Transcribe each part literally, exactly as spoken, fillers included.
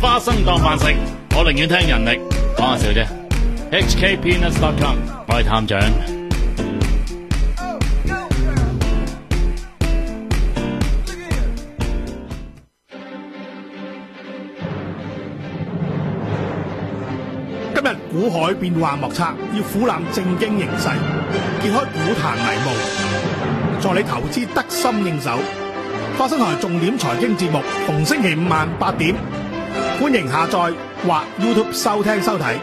花生當飯食，我寧願聽人力。講下笑啫。H K Peanuts dot com， 我係探長。 今日股海變幻莫測，要俯瞰正經形勢，揭開股壇迷霧，助你投資得心應手。花生台重點財經節目，逢星期五晚八點，歡迎下載或 YouTube 收聽收睇。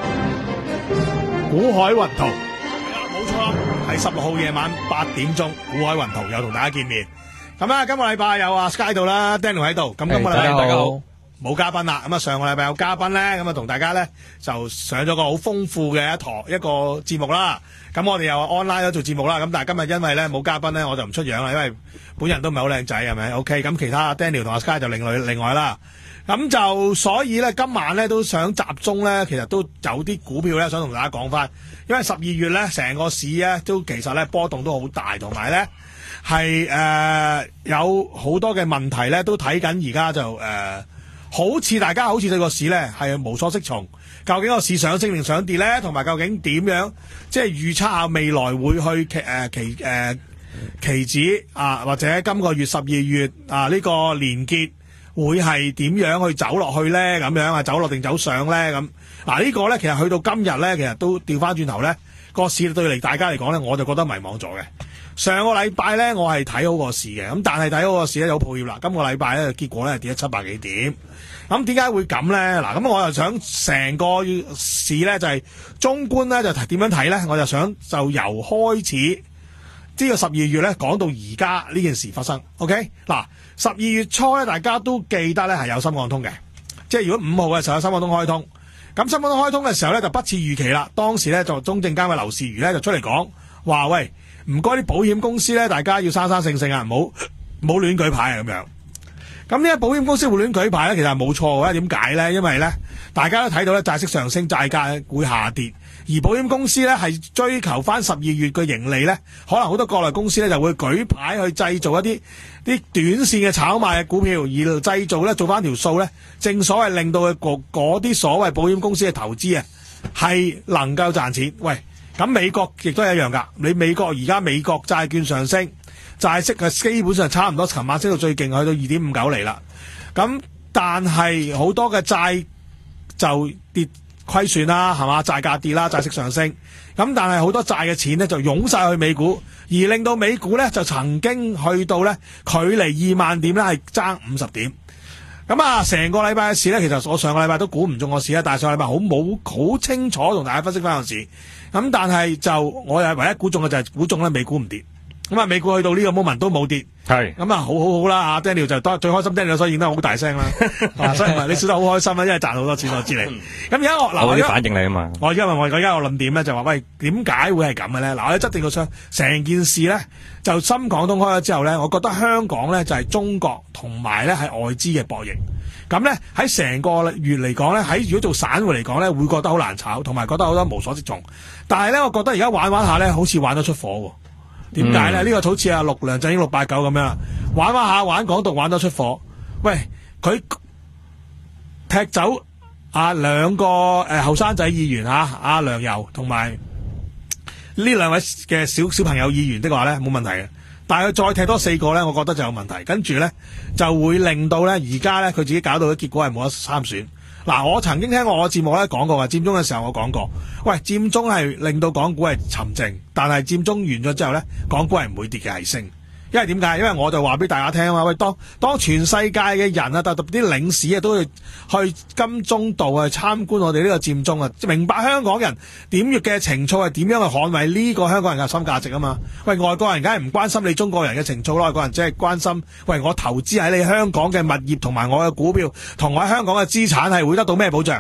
股海雲圖，冇錯，喺十六號夜晚八點鐘，股海雲圖又同大家見面。咁啊，今個禮拜有阿 Sky 度啦 ，Daniel 喺度。咁今個禮拜大家好。冇嘉賓啦，咁啊上個禮拜有嘉賓咧，咁啊同大家咧就上咗個好豐富嘅一堂一個節目啦。咁我哋又 online 咗做節目啦，咁但係今日因為咧冇嘉賓咧，我就唔出樣啦，因為本人都唔係好靚仔，係咪 ？OK，咁其他 Daniel 同阿 Sky 就另外另外啦。咁就所以咧，今晚咧都想集中咧，其實都有啲股票咧想同大家講翻，因為十二月咧成個市咧都其實咧波動都好大，同埋咧係誒有好多嘅問題咧都睇緊，而家就誒。呃好似大家好似對個市咧係無所適從，究竟個市上升定上跌咧？同埋究竟點樣即係預測下未來會去期誒期誒期指啊，或者今個月十二月啊呢、這個連結會係點樣去走落去咧？咁樣啊走落定走上咧？咁嗱、啊這個、呢個咧其實去到今日咧，其實都調翻轉頭咧個市對嚟大家嚟講咧，我就覺得迷茫咗嘅。上個禮拜咧，我係睇好個市嘅，咁但係睇好個市咧有抱歉啦。今個禮拜咧，結果咧跌咗七百幾點。咁點解會咁咧？嗱，咁我又想成個市咧就係、是、中觀咧就點樣睇咧？我就想就由開始呢個十二月咧講到而家呢件事發生。OK， 嗱，十二月初咧大家都記得咧係有深港通嘅，即係如果五號嘅時候有深港通開通，咁深港通開通嘅時候咧就不似預期啦。當時咧就中證監嘅劉士余咧就出嚟講話喂。唔該啲保險公司咧，大家要生生性性啊，唔好唔好亂舉牌啊咁樣。咁呢啲保險公司會亂舉牌咧，其實係冇錯嘅。點解咧？因為咧，大家都睇到咧，債息上升，債價會下跌，而保險公司咧係追求翻十二月嘅盈利咧，可能好多國內公司咧就會舉牌去製造一啲啲短線嘅炒賣嘅股票，而製造咧做翻條數咧，正所謂令到佢嗰啲所謂保險公司嘅投資啊係能夠賺錢。喂！咁美國亦都係一樣㗎，你美國而家美國債券上升，債息係基本上差唔多，琴晚升到最勁，去到二點五九厘啦。咁但係好多嘅債就跌虧損啦，係嘛？債價跌啦，債息上升。咁但係好多債嘅錢咧就湧晒去美股，而令到美股咧就曾經去到咧距離二萬點咧係爭五十點。咁啊，成個禮拜嘅市咧，其實我上個禮拜都估唔中個市啦，但係上個禮拜好冇好清楚同大家分析翻個市。咁但係就我又唯一估中嘅就係估中咧美股唔跌，咁啊美股去到呢個 moment 都冇跌，係咁啊好好好啦，阿 Daniel 就多最開心 Daniel 所以應得好大聲啦，啊所以你笑得好開心啦，因為賺好多錢我知你。咁而家我嗱我啲反應你啊嘛，我而家我而家我論點咧就話喂點解會係咁嘅咧？嗱我喺側定個商成件事咧就深港通開咗之後咧，我覺得香港咧就係中國同埋咧係外資嘅博弈。咁咧喺成個月嚟講咧，喺如果做散戶嚟講咧，會覺得好難炒，同埋覺得好多無所適從。但係咧，我覺得而家玩玩下咧，好似玩得出火喎。點解咧？呢、嗯、個好似阿六梁振英六八九咁樣，玩玩下玩港獨玩得出火。喂，佢踢走啊兩個誒後生仔議員嚇，阿、啊、梁游同埋呢兩位嘅小小朋友議員的話咧，冇問題嘅。但係佢再踢多四個咧，我覺得就有問題。跟住咧就會令到咧而家咧佢自己搞到嘅結果係冇得參選。嗱，我曾經聽過我嘅節目咧講過話，佔中嘅時候我講過，喂，佔中係令到港股係沉靜，但係佔中完咗之後咧，港股係唔會跌嘅，係升。因為點解？因為我就話俾大家聽啊嘛，喂，當當全世界嘅人啊，特別啲領事啊，都去去金鐘道去參觀我哋呢個佔中啊，明白香港人點樣嘅情操係點樣去捍衛呢個香港人嘅核心價值啊嘛。喂，外國人梗係唔關心你中國人嘅情操咯，外國人只係關心，喂，我投資喺你香港嘅物業同埋我嘅股票，同我喺香港嘅資產係會得到咩保障？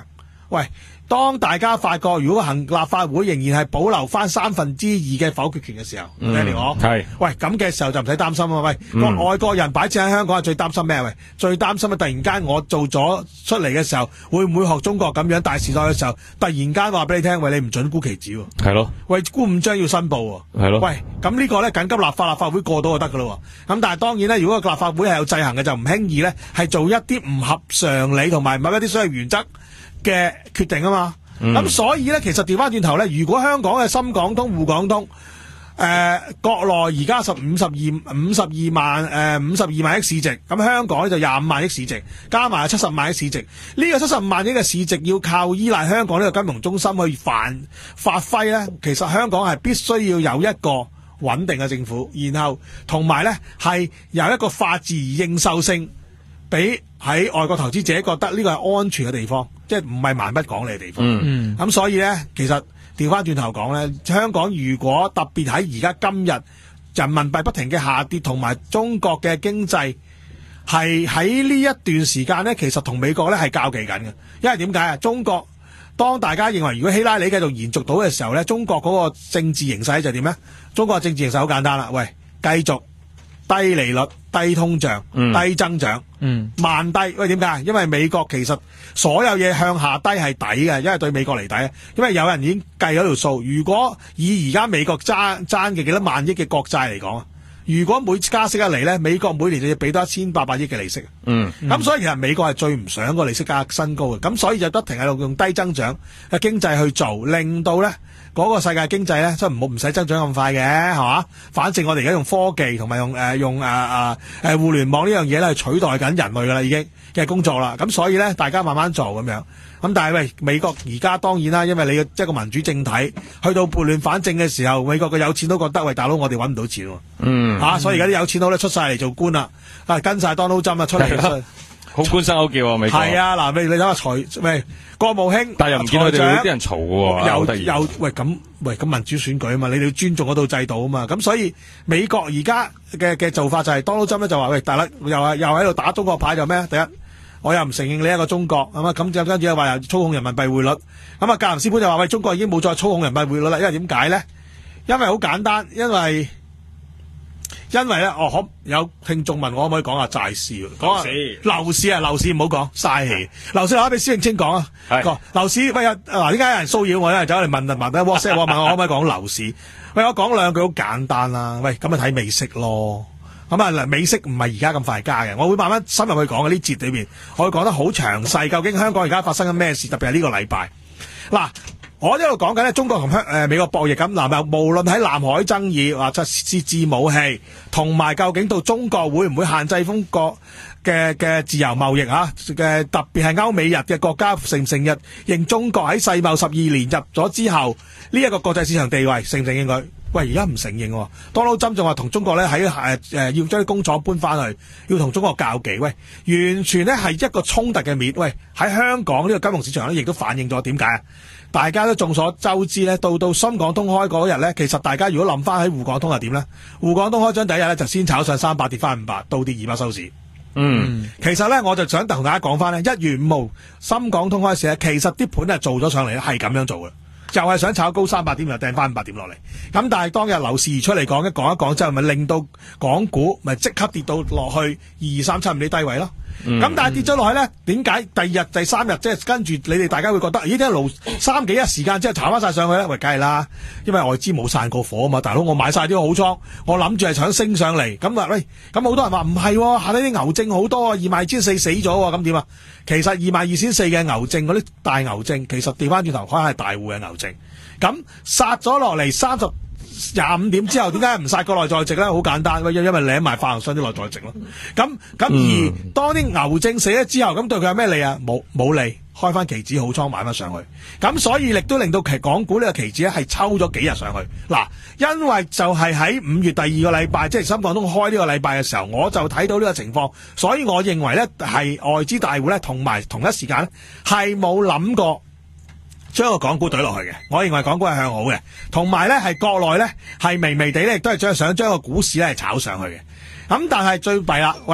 喂，當大家發覺如果行立法會仍然係保留翻三分之二嘅否決權嘅時候，聽嚟講係，喂咁嘅時候就唔使擔心啊！喂，個、嗯、外國人擺設喺香港係最擔心咩？喂，最擔心啊！突然間我做咗出嚟嘅時候，會唔會學中國咁樣大時代嘅時候，突然間話俾你聽，喂你唔准沽期指喎，係咯，喂沽五張要申報喎，係咯，喂咁呢個咧緊急立法，立法會過到就得噶咯喎，咁但係當然咧，如果個立法會係有制衡嘅，就唔輕易咧係做一啲唔合常理同埋某一啲所謂原則嘅決定啊嘛，咁、嗯、所以咧，其實調翻轉頭咧，如果香港嘅深港通、滬港通，誒、呃、國內而家十五十二五十二萬誒五十二萬億市值，咁香港咧就廿五萬億市值，加埋七十萬億市值，呢、這個七十五萬億嘅市值要靠依賴香港呢個金融中心去發發揮咧，其實香港係必須要有一個穩定嘅政府，然後同埋咧係有一個法治認受性，俾喺外國投資者覺得呢個係安全嘅地方，即係唔係蠻不講理嘅地方。嗯，咁所以咧，其實調翻轉頭講咧，香港如果特別喺而家今日人民幣不停嘅下跌，同埋中國嘅經濟係喺呢一段時間咧，其實同美國咧係較技緊嘅。因為點解啊？中國當大家認為如果希拉里繼續延續到嘅時候咧，中國嗰個政治形勢就點咧？中國嘅政治形勢好簡單啦，喂，繼續低利率、低通脹、嗯、低增長、嗯、慢低。喂，點解？因為美國其實所有嘢向下低係抵嘅，因為對美國嚟抵。因為有人已經計咗條數，如果以而家美國爭爭嘅幾多萬億嘅國債嚟講啊，如果每次加息一嚟咧，美國每年就要俾多一千八百億嘅利息。嗯，咁、嗯、所以其實美國係最唔想個利息加新高嘅，咁所以就不停喺度用低增長嘅經濟去做，令到咧嗰、那個世界經濟咧，即係唔好唔使增長咁快嘅，係嘛？反正我哋而家用科技同埋用誒、呃、用誒誒誒互聯網呢樣嘢咧，去取代緊人類噶啦，已經嘅工作啦。咁所以咧，大家慢慢做咁樣。咁但係喂，美國而家當然啦，因為你即係個民主政體，去到撥亂反正嘅時候，美國嘅有錢都覺得喂，大佬我哋搵唔到錢喎。嗯，吓、啊，所以而家啲有錢佬咧出晒嚟做官啦，啊跟晒 Donald Trump 啊出嚟。 好官生好叫啊！美國係啊，嗱，你你睇下財喂國務卿， 但係又唔見佢哋啲人嘈喎， 又又喂咁喂咁民主選舉啊嘛，你哋要尊重嗰套制度啊嘛，咁所以美國而家嘅嘅做法就係 Donald Trump 咧就話喂，大佬又係又喺度打中國牌就咩？第一，我又唔承認你一個中國，咁啊咁就跟住又話又操控人民幣匯率，咁啊格林斯潘就話喂，中國已經冇再操控人民幣匯率啦，因為點解咧？因為好簡單，因為。因為咧，哦，可有聽眾問我可唔可以講下債市？講下樓市啊，樓市唔好講，嘥氣。樓市留翻俾施永青講啊。係。樓市喂，嗱，點解有人騷擾我咧？走嚟問問問 WhatsApp 我問我可唔可以講樓市？喂，我講兩句好簡單啦。喂，咁咪睇美息咯。咁啊，嗱，美息唔係而家咁快加嘅，我會慢慢深入去講嘅呢節裏邊，我會講得好詳細。究竟香港而家發生緊咩事？特別係呢個禮拜。嗱。我一路講緊咧，中國同香誒美國博弈咁，嗱，無論喺南海爭議或者設置武器，同埋究竟到中國會唔會限制中國嘅嘅自由貿易嚇嘅，特別係歐美日嘅國家承唔承認認中國喺世貿十二年入咗之後呢一個國際市場地位承唔承認佢？喂，而家唔承認喎。Donald Trump仲話同中國咧喺誒誒要將啲工廠搬翻去，要同中國較技。喂，完全咧係一個衝突嘅面。喂，喺香港呢個金融市場咧，亦都反映咗點解啊？大家都眾所周知咧，到到深港通開嗰日咧，其實大家如果諗翻喺滬港通係點咧？滬港通開張第一日咧，就先炒上三百，跌翻五百，倒跌二百收市。嗯，其實咧，我就想同大家講翻咧，一月五號深港通開市咧，其實啲盤係做咗上嚟咧，係咁樣做嘅，就係、是、想炒高三百點，又掟翻五百點落嚟。咁但係當日樓市而出嚟講一講一講之後，咪令到港股咪即刻跌到落去二三七五啲低位咯。咁、嗯、但係跌咗落去咧，點解第二日、第三日即係跟住你哋大家會覺得，咦？點解盧三幾日時間之後炒翻晒上去咧？喂，梗係啦，因為外資冇散過火啊嘛，大佬我買晒啲好倉，我諗住係想升上嚟，咁話喂，咁好多人話唔係，下底啲牛證好多，二萬二千四死咗，咁點啊？其實二萬二千四嘅牛證嗰啲大牛證，其實調翻轉頭可能係大戶嘅牛證，咁殺咗落嚟三十。廿五點之後，點解唔殺個內在值咧？好簡單，因因為領埋發行商啲內在值咯。咁咁而當啲牛證死咗之後，咁對佢有咩利啊？冇冇利，開翻期指好倉買翻上去。咁所以亦都令到其港股呢個期指咧係抽咗幾日上去。嗱，因為就係喺五月第二個禮拜，即係深港通開呢個禮拜嘅時候，我就睇到呢個情況，所以我認為咧係外資大戶咧同埋同一時間咧係冇諗過將個港股懟落去嘅，我認為港股係向好嘅，同埋咧係國內咧係微微地咧，亦都係想將個股市咧係炒上去嘅。咁但係最弊啦，喂，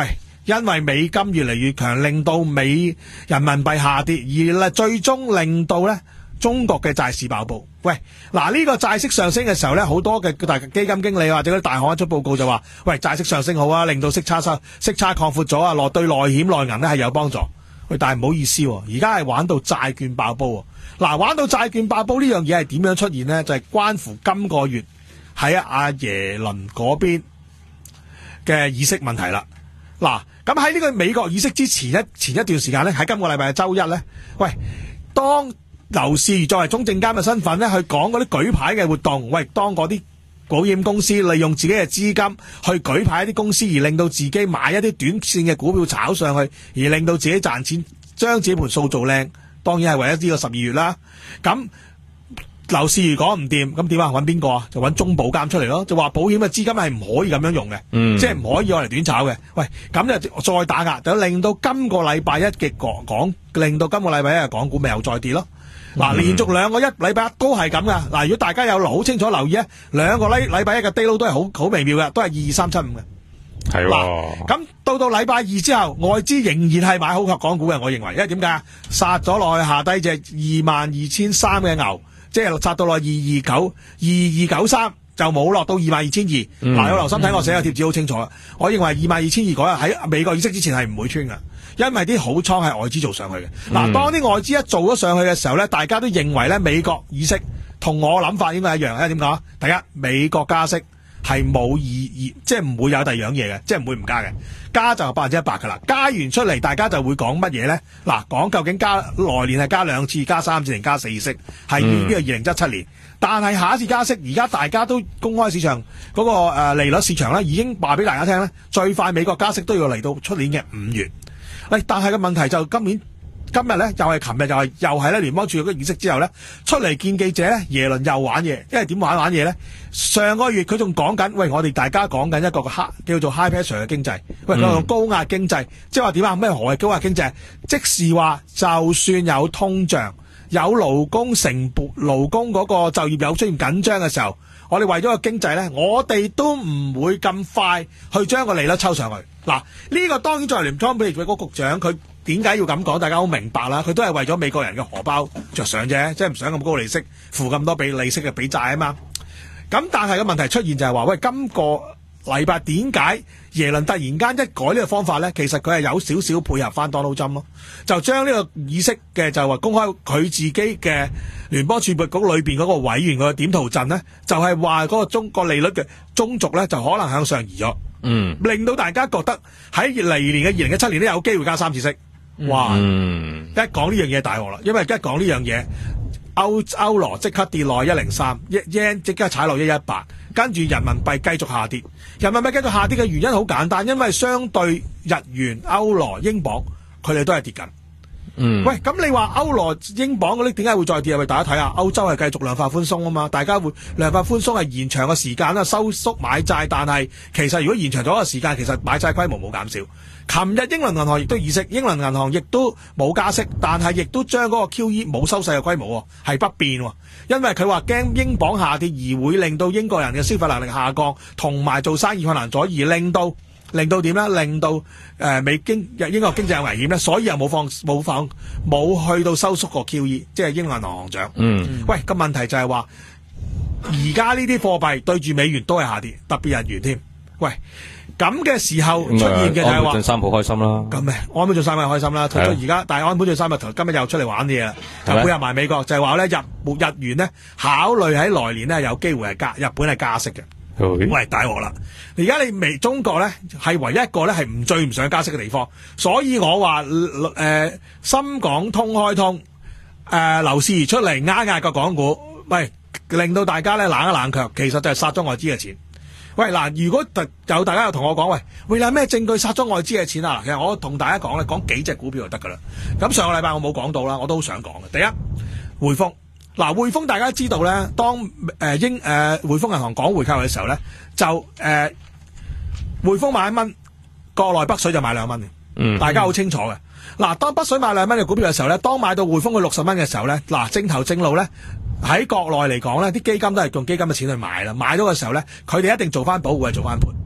因為美金越嚟越強，令到美人民幣下跌，而咧最終令到咧中國嘅債市爆煲。喂，嗱呢個債息上升嘅時候咧，好多嘅大基金經理或者啲大行一出報告就話，喂，債息上升好啊，令到息差收息差擴闊咗啊，落對內險內銀咧係有幫助。喂，但係唔好意思，而家係玩到債券爆煲。嗱，玩到債券爆煲呢樣嘢係點樣出現呢？就係、是、關乎今個月喺阿耶倫嗰邊嘅議息問題啦。嗱，咁喺呢個美國議息之前一前一段時間咧，喺今個禮拜嘅周一咧，喂，當劉士余作為中證監嘅身份咧，去講嗰啲舉牌嘅活動，喂，當嗰啲保險公司利用自己嘅資金去舉牌一啲公司，而令到自己買一啲短線嘅股票炒上去，而令到自己賺錢，將自己盤數做靚，當然係為咗呢個十二月啦。咁劉士余講唔掂，咁點啊？揾邊個啊？就揾中保監出嚟咯，就話保險嘅資金係唔可以咁樣用嘅，嗯、即係唔可以攞嚟短炒嘅。喂，咁就再打壓，就令到今個禮拜一嘅港港，令到今個禮拜一嘅港股咪又再跌咯。嗱、嗯，連續兩個一禮拜一都係咁噶。嗱，如果大家有好清楚留意咧，兩個禮禮拜一嘅 day low 都係好好微妙嘅，都係二二三七五嘅。係喎。咁到到禮拜二之後，外資仍然係買好港股嘅，我認為，因為點解啊？殺咗落去下低隻二萬二千三嘅牛。即係殺到落二二九二二九三，就冇落到二萬二千二。嗱，有留心睇我寫嘅貼紙好清楚。我認為二萬二千二嗰日喺美國議息之前係唔會穿㗎，因為啲好倉係外資做上去嘅。嗱、嗯，當啲外資一做咗上去嘅時候咧，大家都認為咧美國議息同我諗法應該一樣。因為點講？第一，美國加息係冇意義，即係唔會有第二樣嘢嘅，即係唔會唔加嘅。加就百分之一百噶啦，加完出嚟大家就會講乜嘢咧？嗱，講究竟加來年係加兩次、加三次定加四息，係呢個二零一七年。但係下一次加息，而家大家都公開市場嗰、那個誒、呃、利率市場咧，已經話俾大家聽咧，最快美國加息都要嚟到出年嘅五月。喂，但係個問題就今年。今日咧又係琴日又係又係咧聯邦儲備局議息之後咧出嚟見記者咧，耶倫又玩嘢，因為點玩玩嘢咧？上個月佢仲講緊，喂，我哋大家講緊一個黑叫做 high pressure 嘅經濟，喂，佢用高壓經濟，即係話點啊？咩何謂高壓經濟？即是話就算有通脹、有勞工成本、勞工嗰個就業有出現緊張嘅時候，我哋為咗個經濟咧，我哋都唔會咁快去將個利率抽上去。嗱，呢個當然作為聯邦儲備局局長佢。點解要咁講？大家好明白啦，佢都係為咗美國人嘅荷包着想啫，即係唔想咁高利息，付咁多俾利息嘅俾債啊嘛。咁但係個問題出現就係話，喂，今個禮拜點解耶倫突然間一改呢個方法咧？其實佢係有少少配合翻 Donald Trump 咯，就將呢個議息嘅就話公開佢自己嘅聯邦儲備局裏邊嗰個委員個點圖陣咧，就係話嗰個中國利率嘅中軸咧就可能向上移咗，嗯，令到大家覺得喺嚟年嘅二零一七年都有機會加三次息。哇！嗯、一講呢樣嘢大鑊啦，因為一講呢樣嘢，歐歐羅即刻跌落一零三，一 yen 即刻踩落一一八，跟住人民幣繼續下跌。人民幣繼續下跌嘅原因好簡單，因為相對日元、歐羅、英鎊，佢哋都係跌緊。嗯，喂，咁你話歐羅、英鎊嗰啲點解會再跌啊？喂，大家睇下，歐洲係繼續量化寬鬆啊嘛，大家會量化寬鬆係延長個時間啦，收縮買債，但係其實如果延長咗個時間，其實買債規模冇減少。琴日英倫銀行亦都議息，英倫銀行亦都冇加息，但係亦都將嗰個 Q E 冇收細嘅規模係不變，因為佢話驚英鎊下跌而會令到英國人嘅消費能力下降，同埋做生意困難咗，而令到令到點咧？令到誒、呃、美經英國經濟有危險咧，所以又冇放冇放冇去到收縮個 Q E， 即係英倫銀行行長。嗯，喂，個問題就係話而家呢啲貨幣對住美元都係下跌，特別日元添。喂，咁嘅時候出現嘅就係話，安倍晉三好開心啦。咁咪安倍晉三咪開心啦。到咗而家，但係安倍晉三咪今日又出嚟玩啲嘢啦，就配合埋美國，就係話咧日日元咧考慮喺來年咧有機會係加，日本係加息嘅。喂，大鑊啦！而家你未中國咧係唯一一個咧係唔追唔上加息嘅地方，所以我話誒、呃、深港通開通，誒劉士余出嚟壓壓個港股，喂，令到大家咧冷一冷卻，其實就係殺咗外資嘅錢。喂，嗱，如果有大家又同我講，喂，喂，有咩證據殺咗外資嘅錢啊？其實我同大家講咧，講幾隻股票就得噶啦。咁上個禮拜我冇講到啦，我都好想講嘅。第一，匯豐。嗱，匯豐大家知道咧，當誒、呃、英誒、呃、匯豐銀行講回購嘅時候咧，就誒、呃、匯豐買一蚊，國內北水就買兩蚊嘅，嗯，大家好清楚嘅。嗱，當北水買兩蚊嘅股票嘅時候咧，當買到匯豐去六十蚊嘅時候咧，嗱，正頭正路咧，喺國內嚟講咧，啲基金都係用基金嘅錢去買啦，買咗嘅時候咧，佢哋一定做翻保護，係做翻盤。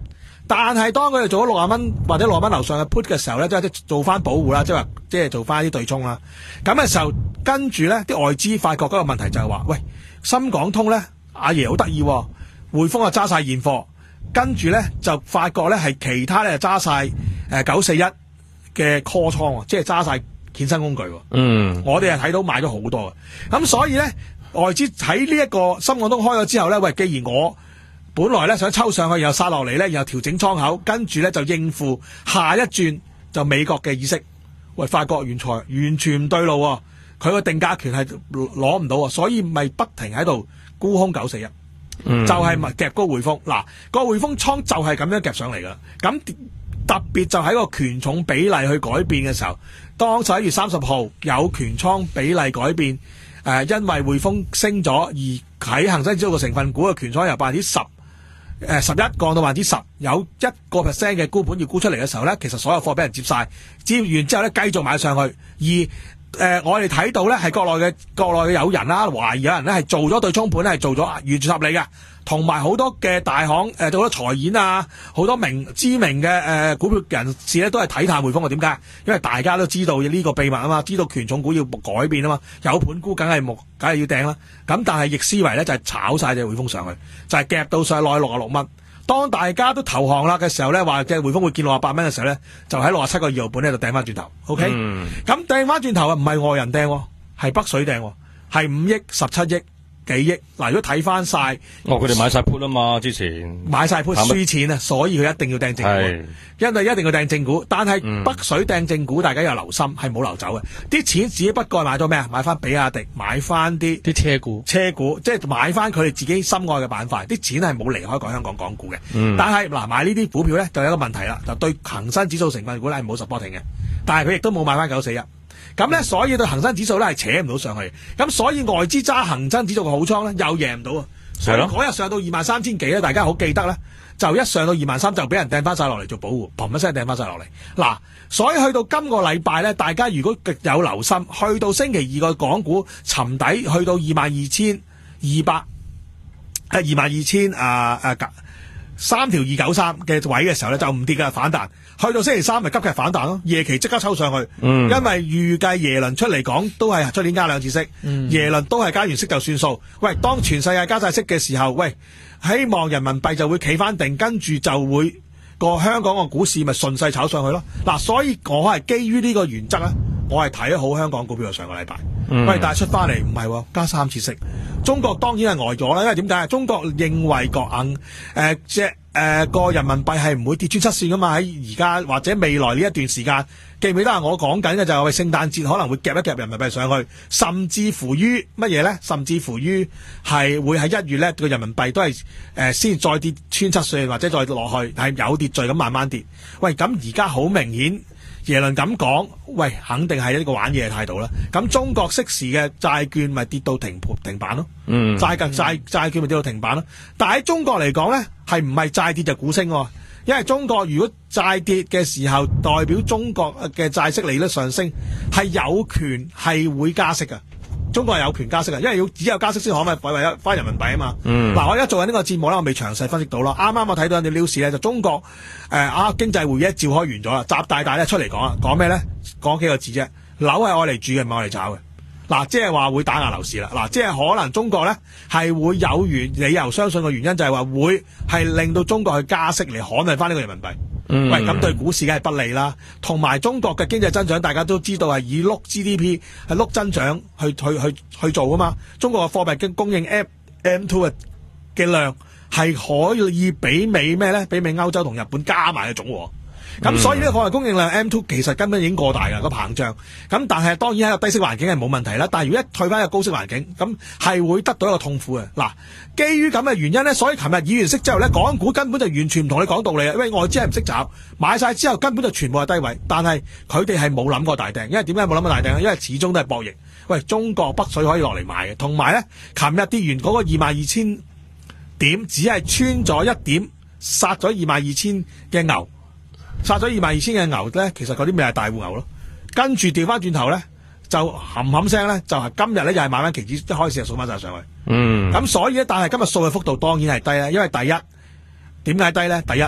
但係當佢哋做咗六十蚊或者六十蚊樓上嘅 put 嘅時候咧，即係做翻保護啦，即係話即係做翻啲對沖啦。咁嘅時候，跟住咧啲外資發覺嗰個問題就係話，喂，深港通咧，阿爺好得意，匯豐啊揸晒現貨，跟住咧就發覺咧係其他咧揸晒誒九四一嘅 call 倉，即係揸晒衍生工具。 嗯， 我哋係睇到買咗好多嘅，咁所以咧外資喺呢一個深港通開咗之後咧，喂，既然我本來咧想抽上去，又殺落嚟咧，又調整倉口，跟住咧就應付下一轉就美國嘅議息。喂，發覺原材完全唔對路，佢個定價權係攞唔到，所以咪不停喺度沽空九四一， 嗯、 就係咪夾高匯豐嗱，個匯豐倉就係咁樣夾上嚟噶。咁特別就喺個權重比例去改變嘅時候，當十一月三十號有權倉比例改變，誒、呃，因為匯豐升咗，而喺恒生指數嘅成分股嘅權倉由百分之十。誒，十一降到百分之十，有一個 percent 嘅沽盤要沽出嚟嘅時候咧，其實所有貨俾人接晒，接完之後咧繼續買上去。而誒、呃，我哋睇到咧係國內嘅國內嘅有人啦，懷疑有人咧係做咗對沖盤咧，係做咗完全合理嘅，同埋好多嘅大行誒、呃，做咗財演啊，好多名知名嘅誒、呃、股票人士咧都係睇淡匯豐嘅。點解？因為大家都知道呢個秘密啊嘛，知道權重股要改變啊嘛，有盤沽梗係木，梗係要掟啦。咁但係逆思維咧就係、是、炒晒隻匯豐上去，就係、是、夾到上內六啊六蚊。當大家都投降啦嘅時候咧，話隻匯豐會見六啊八蚊嘅時候咧，就喺六啊七個二號半咧就掟翻轉頭。OK，咁掟翻轉頭啊，唔係外人掟，係北水掟，係五億、十七億、幾億。嗱，如果睇翻晒， 哦，佢哋買晒 put 啊嘛，之前買晒 put 輸錢啊，所以佢一定要掟正股，因為一定要掟正股。但係北水掟正股，大家有留心，係冇流走嘅。啲錢只不過買咗咩啊？買翻比亞迪，買翻啲啲車股， 車股即係買翻佢哋自己心愛嘅板塊。啲錢係冇離開過香港港股嘅。嗯、但係嗱，買呢啲股票咧，就有一個問題啦，就對恒生指數成分股咧係冇 supporting 嘅。但係佢亦都冇買翻九四一。咁咧，所以對恒生指數咧係扯唔到上去。咁所以外資揸恒生指數嘅好倉咧，又贏唔到啊！所以嗰日上到二萬三千幾咧，大家好記得咧，就一上到二萬三就俾人掟翻晒落嚟做保護，砰一聲掟翻晒落嚟。嗱，所以去到今個禮拜咧，大家如果極有留心，去到星期二個港股沉底，去到二萬二千二百，誒二萬二千啊誒三條二九三嘅位嘅時候咧，就唔跌嘅反彈。去到星期三咪急劇反彈咯，夜期即刻抽上去，嗯、因為預計耶倫出嚟講都係出年加兩次息，嗯、耶倫都係加完息就算數。喂，當全世界加晒息嘅時候，喂，希望人民幣就會企翻定，跟住就會個香港個股市咪順勢炒上去咯。嗱、啊，所以我係基於呢個原則咧，我係睇好香港股票嘅上個禮拜。嗯、喂，但係出翻嚟唔係加三次息，中國當然係呆咗啦。因為點解？中國認為國硬誒即係。誒，個、呃、人民幣係唔會跌穿七線噶嘛？喺而家或者未來呢一段時間，記唔記得啊？我講緊嘅就係聖誕節可能會夾一夾人民幣上去，甚至乎於乜嘢咧？甚至乎於係會喺一月咧個人民幣都係誒、呃、先再跌穿七線，或者再落去係有秩序咁慢慢跌。喂，咁而家好明顯。耶倫咁講，喂，肯定係一個玩嘢嘅態度啦。咁中國適時嘅債券咪跌到停停板咯，嗯，債券債債券咪跌到停板咯。但係喺中國嚟講咧，係唔係債跌就股升？因為中國如果債跌嘅時候，代表中國嘅債息利率上升，係有權係會加息噶。中國係有權加息嘅，因為要只有加息先可咪為為翻人民幣啊嘛。嗱、嗯，我而家做緊呢個節目咧，我未詳細分析到啦。啱啱我睇到有啲 news 咧，就中國誒啊經濟會議一召開完咗啦，習大大咧出嚟講啦，講咩咧？講幾個字啫，樓係愛嚟住嘅，唔係愛嚟炒嘅。嗱，即係話會打壓樓市啦。嗱，即係可能中國咧係會有原理由相信嘅原因就係話會係令到中國去加息嚟捍衛翻呢個人民幣。嗯、喂，咁對股市梗係不利啦。同埋中國嘅經濟增長，大家都知道係以碌 G D P 係碌增長去去去去做噶嘛。中國嘅貨幣供應 M M two 嘅量係可以媲美咩咧？媲美歐洲同日本加埋嘅總和。咁、嗯、所以呢個貨幣供應量 M two 其實根本已經過大噶個膨脹。咁但係當然喺個低息環境係冇問題啦。但係如果一退翻一個高息環境，咁係會得到一個痛苦嘅。嗱，基於咁嘅原因咧，所以琴日議完息之後咧，港股根本就完全唔同你講道理啊！因為外資係唔識炒，買晒之後根本就全部係低位。但係佢哋係冇諗過大頂，因為點解冇諗過大頂？因為始終都係博弈。喂，中國北水可以落嚟買嘅，同埋咧，琴日跌完嗰個二萬二千點，只係穿咗一點，殺咗二萬二千嘅牛。殺咗二萬二千嘅牛咧，其實嗰啲咪係大戶牛咯。跟住調翻轉頭咧，就冚冚聲咧，就係、是、今日咧又係買翻期指，一開始就掃翻晒上去。嗯。咁所以咧，但係今日掃嘅幅度當然係低啦，因為第一點解低咧？第一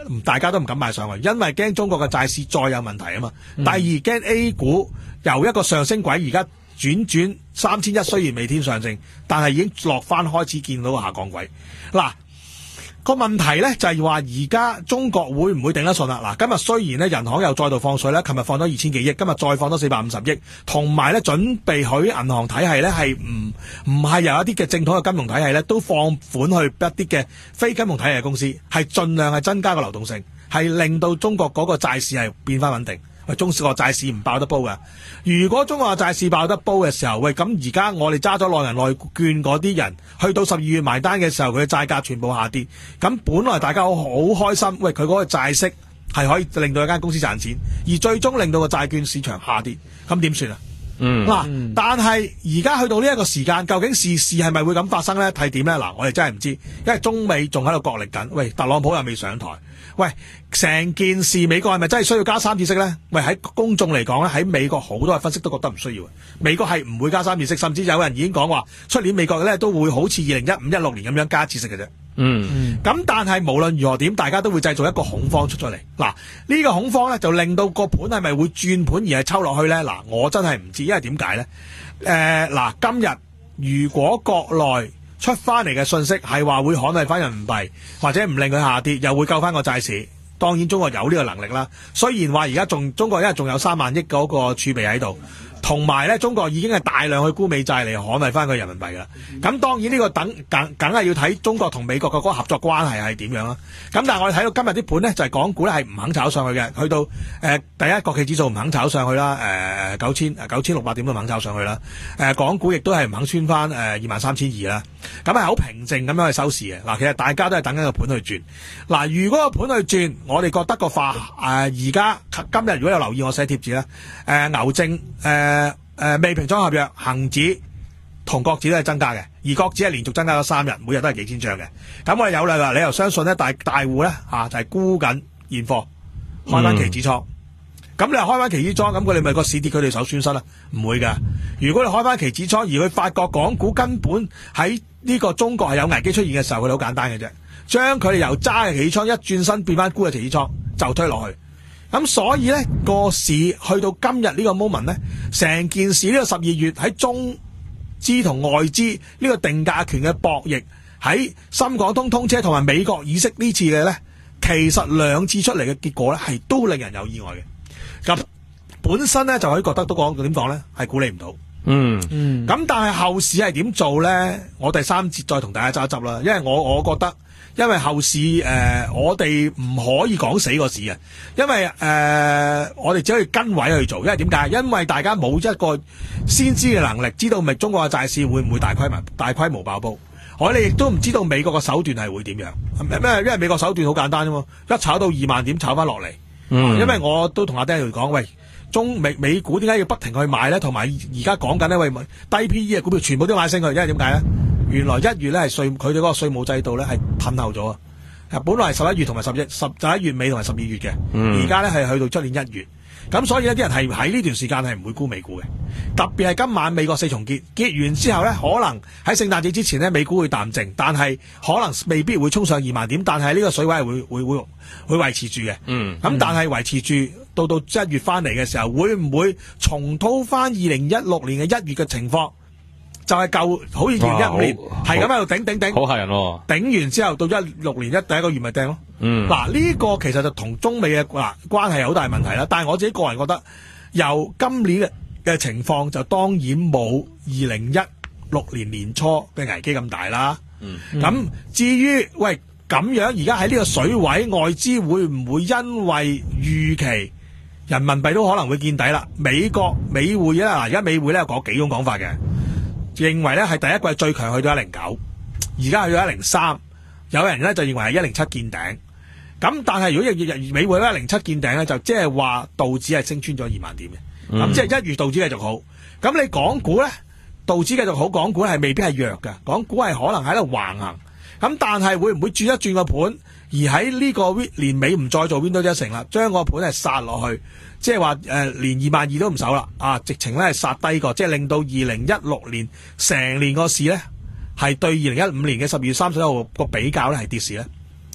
大家都唔敢買上去，因為驚中國嘅債市再有問題啊嘛。 嗯、 第二驚 A 股由一個上升軌而家轉轉三千一，雖然未天上升，但係已經落翻開始見到個下降軌。嗱，個問題咧就係話而家中國會唔會頂得順啦？嗱，今日雖然咧人行又再度放水咧，琴日放咗二千幾億，今日再放多四百五十億，同埋咧準備許銀行體系咧係唔唔係由一啲嘅正統嘅金融體系咧都放款去一啲嘅非金融體系嘅公司，係盡量係增加個流動性，係令到中國嗰個債市係變翻穩定。喂，中國債市唔爆得煲噶。如果中國嘅債市爆得煲嘅時候，喂，咁而家我哋揸咗內銀內券嗰啲人，去到十二月埋單嘅時候，佢嘅債價全部下跌。咁本來大家好好開心，喂，佢嗰個債息係可以令到一間公司賺錢，而最終令到個債券市場下跌，咁點算啊？嗯，嗱、嗯，但係而家去到呢一個時間，究竟事事係咪會咁發生咧？睇點咧？嗱，我哋真係唔知，因為中美仲喺度角力緊。喂，特朗普又未上台。喂，成件事美國係咪真係需要加三次息咧？喂，喺公眾嚟講咧，喺美國好多嘅分析都覺得唔需要。美國係唔會加三次息，甚至有人已經講話出年美國咧都會好似二零一五、一六年咁樣加一次息嘅啫。嗯，咁但係無論如何點，大家都會製造一個恐慌出咗嚟。嗱，呢個恐慌咧就令到個盤係咪會轉盤而係抽落去咧？嗱，我真係唔知，因為點解咧？誒，嗱，今日如果國內出翻嚟嘅信息係話會捍衛翻人民幣，或者唔令佢下跌，又會救翻個債市。當然中國有呢個能力啦。雖然話而家仲中國因為仲有三萬億嗰個儲備喺度，同埋咧中國已經係大量去沽美債嚟捍衛翻佢人民幣噶啦。咁當然呢個等梗梗係要睇中國同美國嘅嗰個合作關係係點樣啦。咁但係我哋睇到今日啲盤咧就係、是、港股咧係唔肯炒上去嘅，去到誒、呃、第一國企指數唔肯炒上去啦，誒九千九千六百點都唔肯炒上去啦。誒、呃、港股亦都係唔肯穿翻誒二萬三千二啦。咁係好平靜咁樣去收市嘅。嗱，其實大家都係等緊個盤去轉。嗱，如果個盤去轉，我哋覺得個化誒而家今日如果有留意我寫貼紙咧，誒、呃、牛證誒。呃誒、呃，未平倉合約，恒指同國指都係增加嘅，而國指係連續增加咗三日，每日都係幾千張嘅。咁我哋有例話，你又相信咧大大戶咧吓就係沽緊現貨，開翻期指倉。咁、嗯、你又開翻期指倉，咁佢哋咪個市跌，佢哋手損失啦？唔會噶。如果你開翻期指倉，而佢發覺港股根本喺呢個中國係有危機出現嘅時候，佢哋好簡單嘅啫，將佢哋由揸嘅期指倉一轉身變翻沽嘅期指倉，就推落去。咁所以咧個市去到今日呢個 moment 咧，成件事呢個十二月喺中資同外資呢個定價權嘅博弈，喺深港通通車同埋美國議息呢次嘅咧，其實兩次出嚟嘅結果咧係都令人有意外嘅。咁本身咧就可以覺得都講點講咧，係估你唔到。嗯嗯。咁但係後市係點做咧？我第三節再同大家執一執啦，因為我我覺得。因為後市誒、呃，我哋唔可以講死個市嘅，因為誒、呃，我哋只可以跟位去做。因為點解？因為大家冇一個先知嘅能力，知道咪中國嘅債市會唔會大規模大規模爆煲。我哋亦都唔知道美國嘅手段係會點樣。咩？因為美國手段好簡單啫嘛，一炒到二萬點炒翻落嚟。嗯。因為我都同阿 Daniel 講，喂，中美美股點解要不停去買咧？同埋而家講緊呢，喂，低 P E 嘅股票全部都買升佢，因為點解咧？原來一月咧係稅，佢哋嗰個稅務制度咧係褪後咗啊！本來係十一月同埋十一十十一月尾同埋十二月嘅，而家咧係去到出年一月。咁所以呢啲人係喺呢段時間係唔會沽美股嘅。特別係今晚美國四重結結完之後咧，可能喺聖誕節之前咧美股會淡靜，但係可能未必會衝上二萬點，但係呢個水位係會會會會維持住嘅。嗯，咁但係維持住到到一月翻嚟嘅時候，會唔會重蹈翻二零一六年嘅一月嘅情況？就係舊好似二零一五年係咁喺度頂頂頂，好嚇人喎！頂完之後到一六年一第一個月咪掟咯。嗯，嗱呢個其實就同中美嘅嗱關係有好大問題啦。但係我自己個人覺得，由今年嘅嘅情況就當然冇二零一六年年初嘅危機咁大啦。嗯，咁至於喂咁樣而家喺呢個水位，外資會唔會因為預期人民幣都可能會見底啦？美國美匯咧嗱，而家美匯咧有講幾種講法嘅。認為咧係第一季最強去到一零九，而家去到一零三，有人咧就認為係一零七見頂。咁但係如果日日美匯一零七見頂咧，就即係話道指係升穿咗二萬點嘅。咁、嗯、即係一月道指繼續好。咁你港股咧，道指繼續好，港股係未必係弱嘅，港股係可能喺度橫行。咁但係會唔會轉一轉個盤，而喺呢個年尾唔再做 Windows 一成啦，將個盤係殺落去？即係話誒，連二萬二都唔守啦，啊，直情咧係殺低個，即係令到二零一六年成年個市咧係對二零一五年嘅十二月三十一號個比較咧係跌市咧。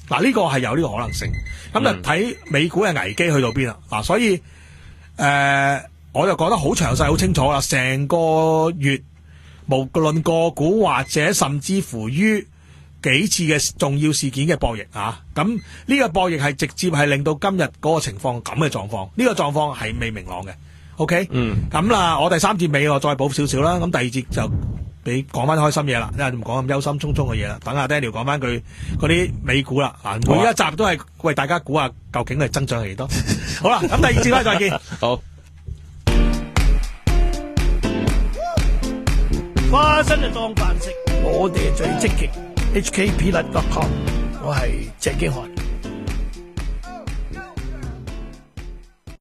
嗱，呢個係有呢個可能性。咁就睇美股嘅危機去到邊啦。嗱，所以誒、呃，我就講得好詳細、好清楚啦。成個月，無論個股或者甚至乎於幾次嘅重要事件嘅博弈啊，咁呢個博弈係直接係令到今日嗰個情況咁嘅狀況。呢、這個狀況係未明朗嘅。OK，嗯，咁啦，我第三節尾我再補少少啦。咁第二節就俾講翻開心嘢啦，因為唔講咁憂心忡忡嘅嘢啦。等阿 Daniel 講翻佢嗰啲美股啦。嗱，每一集都係為大家估下究竟係增長係幾多。好啦，咁第二節翻再見。 好。 花生就當飯食，我哋最積極。H K P 率 dot com， 我係鄭經翰。